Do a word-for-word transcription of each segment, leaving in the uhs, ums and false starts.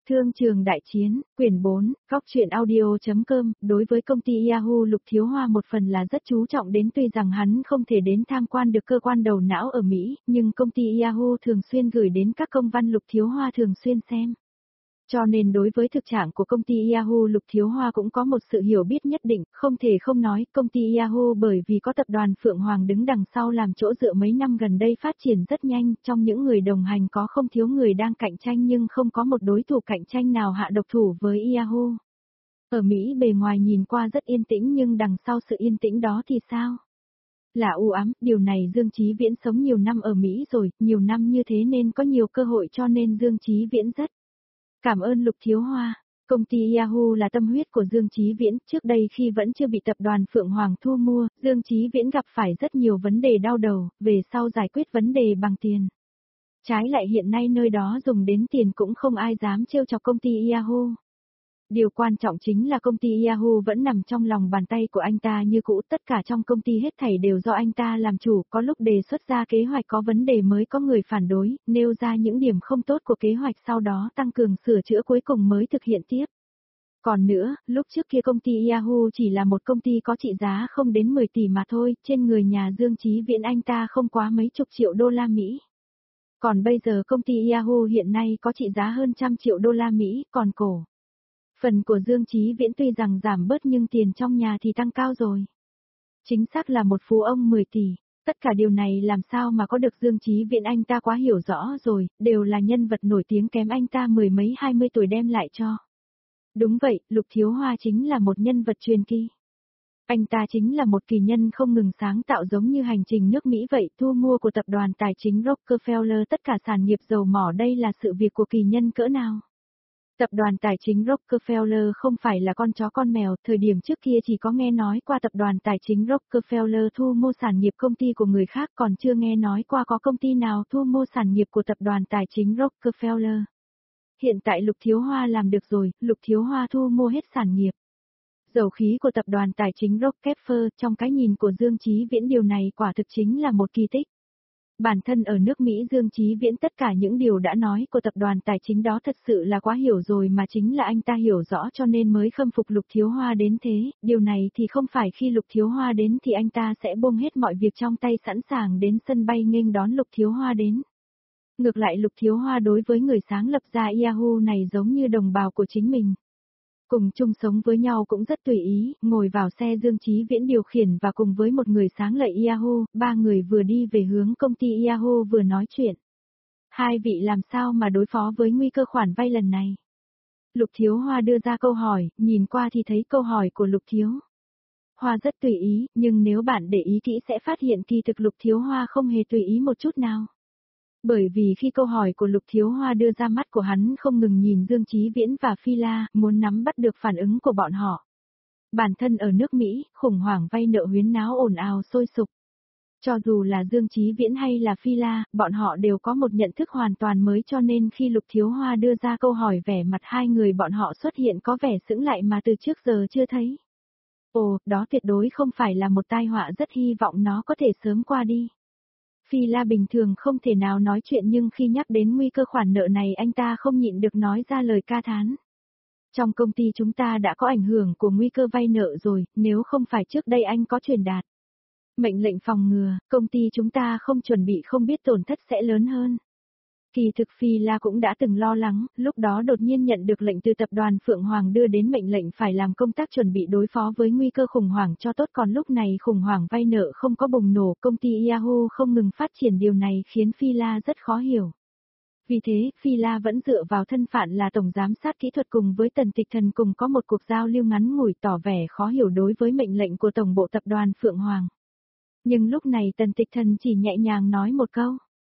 Thương trường đại chiến, quyển bốn, góc truyện audio.com, đối với công ty Yahoo Lục Thiếu Hoa một phần là rất chú trọng đến tuy rằng hắn không thể đến tham quan được cơ quan đầu não ở Mỹ, nhưng công ty Yahoo thường xuyên gửi đến các công văn Lục Thiếu Hoa thường xuyên xem. Cho nên đối với thực trạng của công ty Yahoo Lục Thiếu Hoa cũng có một sự hiểu biết nhất định, không thể không nói công ty Yahoo bởi vì có tập đoàn Phượng Hoàng đứng đằng sau làm chỗ dựa mấy năm gần đây phát triển rất nhanh, trong những người đồng hành có không thiếu người đang cạnh tranh nhưng không có một đối thủ cạnh tranh nào hạ độc thủ với Yahoo. Ở Mỹ bề ngoài nhìn qua rất yên tĩnh nhưng đằng sau sự yên tĩnh đó thì sao? Là u ám, điều này Dương Chí Viễn sống nhiều năm ở Mỹ rồi, nhiều năm như thế nên có nhiều cơ hội cho nên Dương Chí Viễn rất cảm ơn Lục Thiếu Hoa. Công ty Yahoo là tâm huyết của Dương Chí Viễn, trước đây khi vẫn chưa bị tập đoàn Phượng Hoàng thu mua, Dương Chí Viễn gặp phải rất nhiều vấn đề đau đầu, về sau giải quyết vấn đề bằng tiền. Trái lại hiện nay nơi đó dùng đến tiền cũng không ai dám trêu chọc công ty Yahoo. Điều quan trọng chính là công ty Yahoo vẫn nằm trong lòng bàn tay của anh ta như cũ, tất cả trong công ty hết thảy đều do anh ta làm chủ, có lúc đề xuất ra kế hoạch có vấn đề mới có người phản đối, nêu ra những điểm không tốt của kế hoạch sau đó tăng cường sửa chữa cuối cùng mới thực hiện tiếp. Còn nữa, lúc trước kia công ty Yahoo chỉ là một công ty có trị giá không đến mười tỷ mà thôi, trên người nhà Dương Chí Viễn anh ta không quá mấy chục triệu đô la Mỹ. Còn bây giờ công ty Yahoo hiện nay có trị giá hơn trăm triệu đô la Mỹ, còn cổ phần của Dương Chí Viễn tuy rằng giảm bớt nhưng tiền trong nhà thì tăng cao rồi. Chính xác là một phú ông mười tỷ, tất cả điều này làm sao mà có được Dương Chí Viễn anh ta quá hiểu rõ rồi, đều là nhân vật nổi tiếng kém anh ta mười mấy hai mươi tuổi đem lại cho. Đúng vậy, Lục Thiếu Hoa chính là một nhân vật truyền kỳ. Anh ta chính là một kỳ nhân không ngừng sáng tạo giống như hành trình nước Mỹ vậy, thu mua của tập đoàn tài chính Rockefeller tất cả sản nghiệp dầu mỏ đây là sự việc của kỳ nhân cỡ nào. Tập đoàn tài chính Rockefeller không phải là con chó con mèo, thời điểm trước kia chỉ có nghe nói qua tập đoàn tài chính Rockefeller thu mua sản nghiệp công ty của người khác còn chưa nghe nói qua có công ty nào thu mua sản nghiệp của tập đoàn tài chính Rockefeller. Hiện tại Lục Thiếu Hoa làm được rồi, Lục Thiếu Hoa thu mua hết sản nghiệp dầu khí của tập đoàn tài chính Rockefeller, trong cái nhìn của Dương Chí Viễn điều này quả thực chính là một kỳ tích. Bản thân ở nước Mỹ Dương Chí Viễn tất cả những điều đã nói của tập đoàn tài chính đó thật sự là quá hiểu rồi mà chính là anh ta hiểu rõ cho nên mới khâm phục Lục Thiếu Hoa đến thế, điều này thì không phải khi Lục Thiếu Hoa đến thì anh ta sẽ buông hết mọi việc trong tay sẵn sàng đến sân bay nghênh đón Lục Thiếu Hoa đến. Ngược lại Lục Thiếu Hoa đối với người sáng lập ra Yahoo này giống như đồng bào của chính mình. Cùng chung sống với nhau cũng rất tùy ý, ngồi vào xe Dương Chí Viễn điều khiển và cùng với một người sáng lập Yahoo, ba người vừa đi về hướng công ty Yahoo vừa nói chuyện. Hai vị làm sao mà đối phó với nguy cơ khoản vay lần này? Lục Thiếu Hoa đưa ra câu hỏi, nhìn qua thì thấy câu hỏi của Lục Thiếu Hoa rất tùy ý, nhưng nếu bạn để ý kỹ sẽ phát hiện kỳ thực Lục Thiếu Hoa không hề tùy ý một chút nào. Bởi vì khi câu hỏi của Lục Thiếu Hoa đưa ra mắt của hắn không ngừng nhìn Dương Chí Viễn và Phi La, muốn nắm bắt được phản ứng của bọn họ. Bản thân ở nước Mỹ, khủng hoảng vay nợ huyến náo ồn ào sôi sục. Cho dù là Dương Chí Viễn hay là Phi La, bọn họ đều có một nhận thức hoàn toàn mới cho nên khi Lục Thiếu Hoa đưa ra câu hỏi vẻ mặt hai người bọn họ xuất hiện có vẻ sững lại mà từ trước giờ chưa thấy. Ồ, đó tuyệt đối không phải là một tai họa rất hy vọng nó có thể sớm qua đi. Phi La bình thường không thể nào nói chuyện nhưng khi nhắc đến nguy cơ khoản nợ này anh ta không nhịn được nói ra lời ca thán. Trong công ty chúng ta đã có ảnh hưởng của nguy cơ vay nợ rồi, nếu không phải trước đây anh có truyền đạt mệnh lệnh phòng ngừa, công ty chúng ta không chuẩn bị không biết tổn thất sẽ lớn hơn. Kỳ thực Phi La cũng đã từng lo lắng, lúc đó đột nhiên nhận được lệnh từ tập đoàn Phượng Hoàng đưa đến mệnh lệnh phải làm công tác chuẩn bị đối phó với nguy cơ khủng hoảng cho tốt còn lúc này khủng hoảng vay nợ không có bùng nổ, công ty Yahoo không ngừng phát triển điều này khiến Phi La rất khó hiểu. Vì thế, Phi La vẫn dựa vào thân phận là tổng giám sát kỹ thuật cùng với Tần Tịch Thần cùng có một cuộc giao lưu ngắn ngủi tỏ vẻ khó hiểu đối với mệnh lệnh của tổng bộ tập đoàn Phượng Hoàng. Nhưng lúc này Tần Tịch Thần chỉ nhẹ nhàng nói một câu.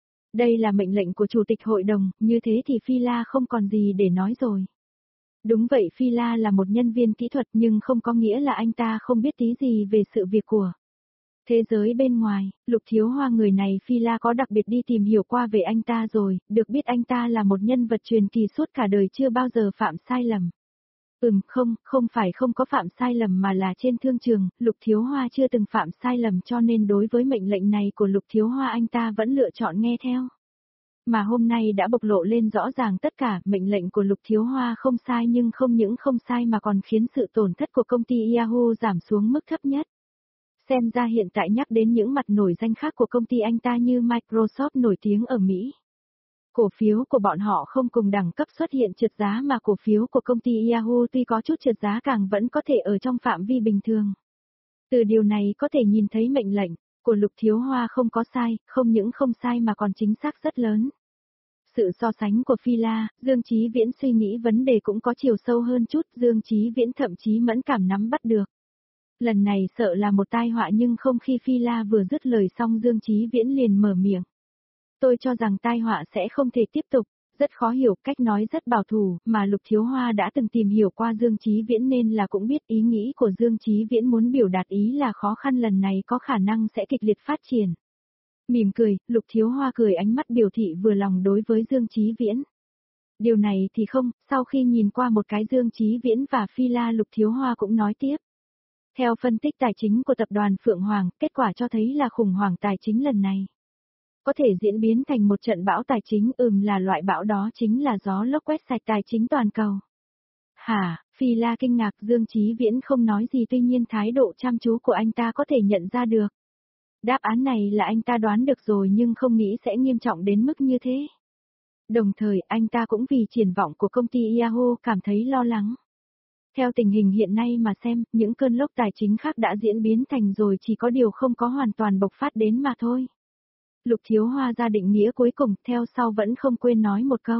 Đây là mệnh lệnh của Chủ tịch Hội đồng, như thế thì Phi La không còn gì để nói rồi. Đúng vậy Phi La là một nhân viên kỹ thuật nhưng không có nghĩa là anh ta không biết tí gì về sự việc của thế giới bên ngoài. Lục Thiếu Hoa người này Phi La có đặc biệt đi tìm hiểu qua về anh ta rồi, được biết anh ta là một nhân vật truyền kỳ suốt cả đời chưa bao giờ phạm sai lầm. Ừm không, không phải không có phạm sai lầm mà là trên thương trường, Lục Thiếu Hoa chưa từng phạm sai lầm cho nên đối với mệnh lệnh này của Lục Thiếu Hoa anh ta vẫn lựa chọn nghe theo. Mà hôm nay đã bộc lộ lên rõ ràng tất cả, mệnh lệnh của Lục Thiếu Hoa không sai nhưng không những không sai mà còn khiến sự tổn thất của công ty Yahoo giảm xuống mức thấp nhất. Xem ra hiện tại nhắc đến những mặt nổi danh khác của công ty anh ta như Microsoft nổi tiếng ở Mỹ. Cổ phiếu của bọn họ không cùng đẳng cấp xuất hiện trượt giá mà cổ phiếu của công ty Yahoo tuy có chút trượt giá càng vẫn có thể ở trong phạm vi bình thường. Từ điều này có thể nhìn thấy mệnh lệnh của Lục Thiếu Hoa không có sai, không những không sai mà còn chính xác rất lớn. Sự so sánh của Phi La, Dương Chí Viễn suy nghĩ vấn đề cũng có chiều sâu hơn chút, Dương Chí Viễn thậm chí mẫn cảm nắm bắt được. Lần này sợ là một tai họa nhưng không, khi Phi La vừa dứt lời xong Dương Chí Viễn liền mở miệng. Tôi cho rằng tai họa sẽ không thể tiếp tục, rất khó hiểu, cách nói rất bảo thủ, mà Lục Thiếu Hoa đã từng tìm hiểu qua Dương Chí Viễn nên là cũng biết ý nghĩ của Dương Chí Viễn muốn biểu đạt ý là khó khăn lần này có khả năng sẽ kịch liệt phát triển. Mỉm cười, Lục Thiếu Hoa cười ánh mắt biểu thị vừa lòng đối với Dương Chí Viễn. Điều này thì không, sau khi nhìn qua một cái Dương Chí Viễn và Phi La, Lục Thiếu Hoa cũng nói tiếp. Theo phân tích tài chính của tập đoàn Phượng Hoàng, kết quả cho thấy là khủng hoảng tài chính lần này có thể diễn biến thành một trận bão tài chính, ừm là loại bão đó chính là gió lốc quét sạch tài chính toàn cầu. Hả, Phi La kinh ngạc, Dương Chí Viễn không nói gì tuy nhiên thái độ chăm chú của anh ta có thể nhận ra được. Đáp án này là anh ta đoán được rồi nhưng không nghĩ sẽ nghiêm trọng đến mức như thế. Đồng thời anh ta cũng vì triển vọng của công ty Yahoo cảm thấy lo lắng. Theo tình hình hiện nay mà xem, những cơn lốc tài chính khác đã diễn biến thành rồi, chỉ có điều không có hoàn toàn bộc phát đến mà thôi. Lục Thiếu Hoa ra định nghĩa cuối cùng, theo sau vẫn không quên nói một câu.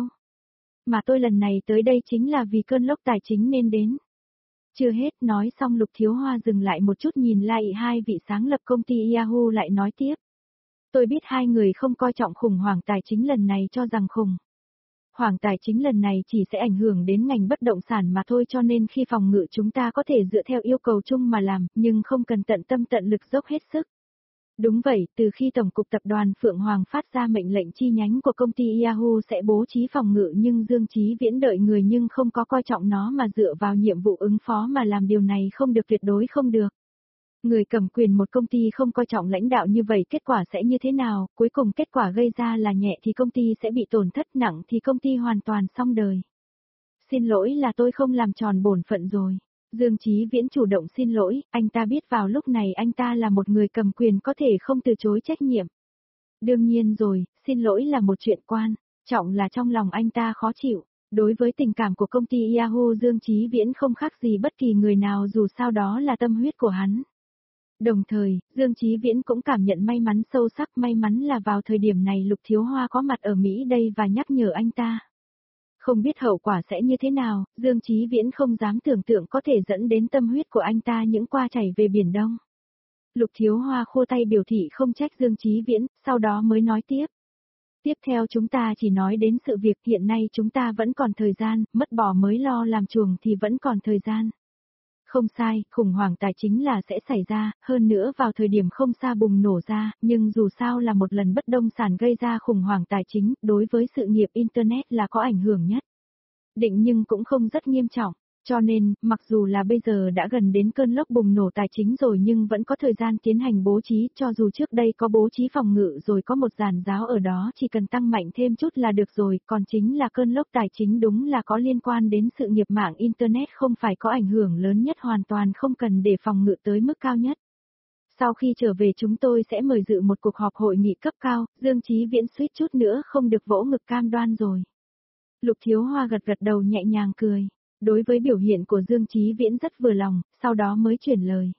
Mà tôi lần này tới đây chính là vì cơn lốc tài chính nên đến. Chưa hết, nói xong Lục Thiếu Hoa dừng lại một chút nhìn lại hai vị sáng lập công ty Yahoo lại nói tiếp. Tôi biết hai người không coi trọng khủng hoảng tài chính lần này, cho rằng khủng hoảng tài chính lần này chỉ sẽ ảnh hưởng đến ngành bất động sản mà thôi, cho nên khi phòng ngự chúng ta có thể dựa theo yêu cầu chung mà làm, nhưng không cần tận tâm tận lực dốc hết sức. Đúng vậy, từ khi Tổng cục Tập đoàn Phượng Hoàng phát ra mệnh lệnh chi nhánh của công ty Yahoo sẽ bố trí phòng ngự, nhưng Dương Chí Viễn đợi người nhưng không có coi trọng nó mà dựa vào nhiệm vụ ứng phó mà làm, điều này không được, tuyệt đối không được. Người cầm quyền một công ty không coi trọng lãnh đạo như vậy kết quả sẽ như thế nào, cuối cùng kết quả gây ra là nhẹ thì công ty sẽ bị tổn thất, nặng thì công ty hoàn toàn xong đời. Xin lỗi là tôi không làm tròn bổn phận rồi. Dương Chí Viễn chủ động xin lỗi, anh ta biết vào lúc này anh ta là một người cầm quyền có thể không từ chối trách nhiệm. Đương nhiên rồi, xin lỗi là một chuyện quan trọng, là trong lòng anh ta khó chịu. Đối với tình cảm của công ty Yahoo, Dương Chí Viễn không khác gì bất kỳ người nào, dù sao đó là tâm huyết của hắn. Đồng thời, Dương Chí Viễn cũng cảm nhận may mắn sâu sắc, may mắn là vào thời điểm này Lục Thiếu Hoa có mặt ở Mỹ đây và nhắc nhở anh ta. Không biết hậu quả sẽ như thế nào, Dương Chí Viễn không dám tưởng tượng có thể dẫn đến tâm huyết của anh ta những qua chảy về Biển Đông. Lục Thiếu Hoa khô tay biểu thị không trách Dương Chí Viễn, sau đó mới nói tiếp. Tiếp theo chúng ta chỉ nói đến sự việc, hiện nay chúng ta vẫn còn thời gian, mất bò mới lo làm chuồng thì vẫn còn thời gian. Không sai, khủng hoảng tài chính là sẽ xảy ra, hơn nữa vào thời điểm không xa bùng nổ ra, nhưng dù sao là một lần bất động sản gây ra khủng hoảng tài chính, đối với sự nghiệp Internet là có ảnh hưởng nhất định nhưng cũng không rất nghiêm trọng. Cho nên, mặc dù là bây giờ đã gần đến cơn lốc bùng nổ tài chính rồi nhưng vẫn có thời gian tiến hành bố trí, cho dù trước đây có bố trí phòng ngự rồi có một giàn giáo ở đó chỉ cần tăng mạnh thêm chút là được rồi, còn chính là cơn lốc tài chính đúng là có liên quan đến sự nghiệp mạng Internet, không phải có ảnh hưởng lớn nhất, hoàn toàn không cần để phòng ngự tới mức cao nhất. Sau khi trở về chúng tôi sẽ mời dự một cuộc họp hội nghị cấp cao, Dương Chí Viễn suýt chút nữa không được vỗ ngực cam đoan rồi. Lục Thiếu Hoa gật gật đầu nhẹ nhàng cười. Đối với biểu hiện của Dương Chí Viễn rất vừa lòng, sau đó mới chuyển lời.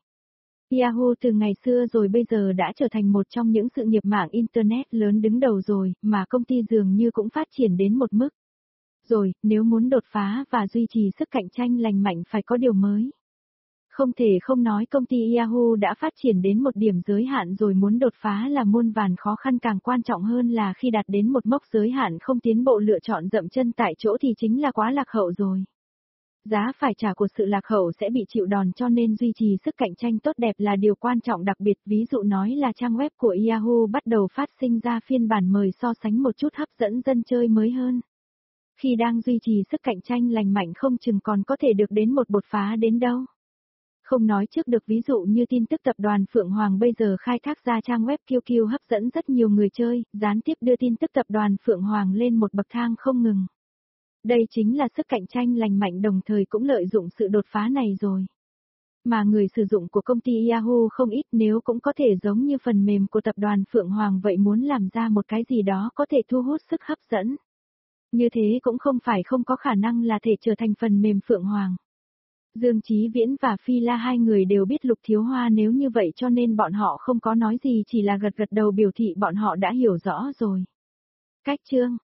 Yahoo từ ngày xưa rồi bây giờ đã trở thành một trong những sự nghiệp mạng Internet lớn đứng đầu rồi, mà công ty dường như cũng phát triển đến một mức. Rồi, nếu muốn đột phá và duy trì sức cạnh tranh lành mạnh phải có điều mới. Không thể không nói công ty Yahoo đã phát triển đến một điểm giới hạn rồi, muốn đột phá là muôn vàn khó khăn, càng quan trọng hơn là khi đạt đến một mốc giới hạn không tiến bộ, lựa chọn dậm chân tại chỗ thì chính là quá lạc hậu rồi. Giá phải trả của sự lạc hậu sẽ bị chịu đòn, cho nên duy trì sức cạnh tranh tốt đẹp là điều quan trọng đặc biệt. Ví dụ nói là trang web của Yahoo bắt đầu phát sinh ra phiên bản mời so sánh một chút hấp dẫn dân chơi mới hơn. Khi đang duy trì sức cạnh tranh lành mạnh không chừng còn có thể được đến một đột phá đến đâu. Không nói trước được, ví dụ như tin tức tập đoàn Phượng Hoàng bây giờ khai thác ra trang web kiu kiu hấp dẫn rất nhiều người chơi, gián tiếp đưa tin tức tập đoàn Phượng Hoàng lên một bậc thang không ngừng. Đây chính là sức cạnh tranh lành mạnh, đồng thời cũng lợi dụng sự đột phá này rồi. Mà người sử dụng của công ty Yahoo không ít, nếu cũng có thể giống như phần mềm của tập đoàn Phượng Hoàng vậy, muốn làm ra một cái gì đó có thể thu hút sức hấp dẫn. Như thế cũng không phải không có khả năng là thể trở thành phần mềm Phượng Hoàng. Dương Chí Viễn và Phi La hai người đều biết Lục Thiếu Hoa nếu như vậy, cho nên bọn họ không có nói gì, chỉ là gật gật đầu biểu thị bọn họ đã hiểu rõ rồi. Cách chương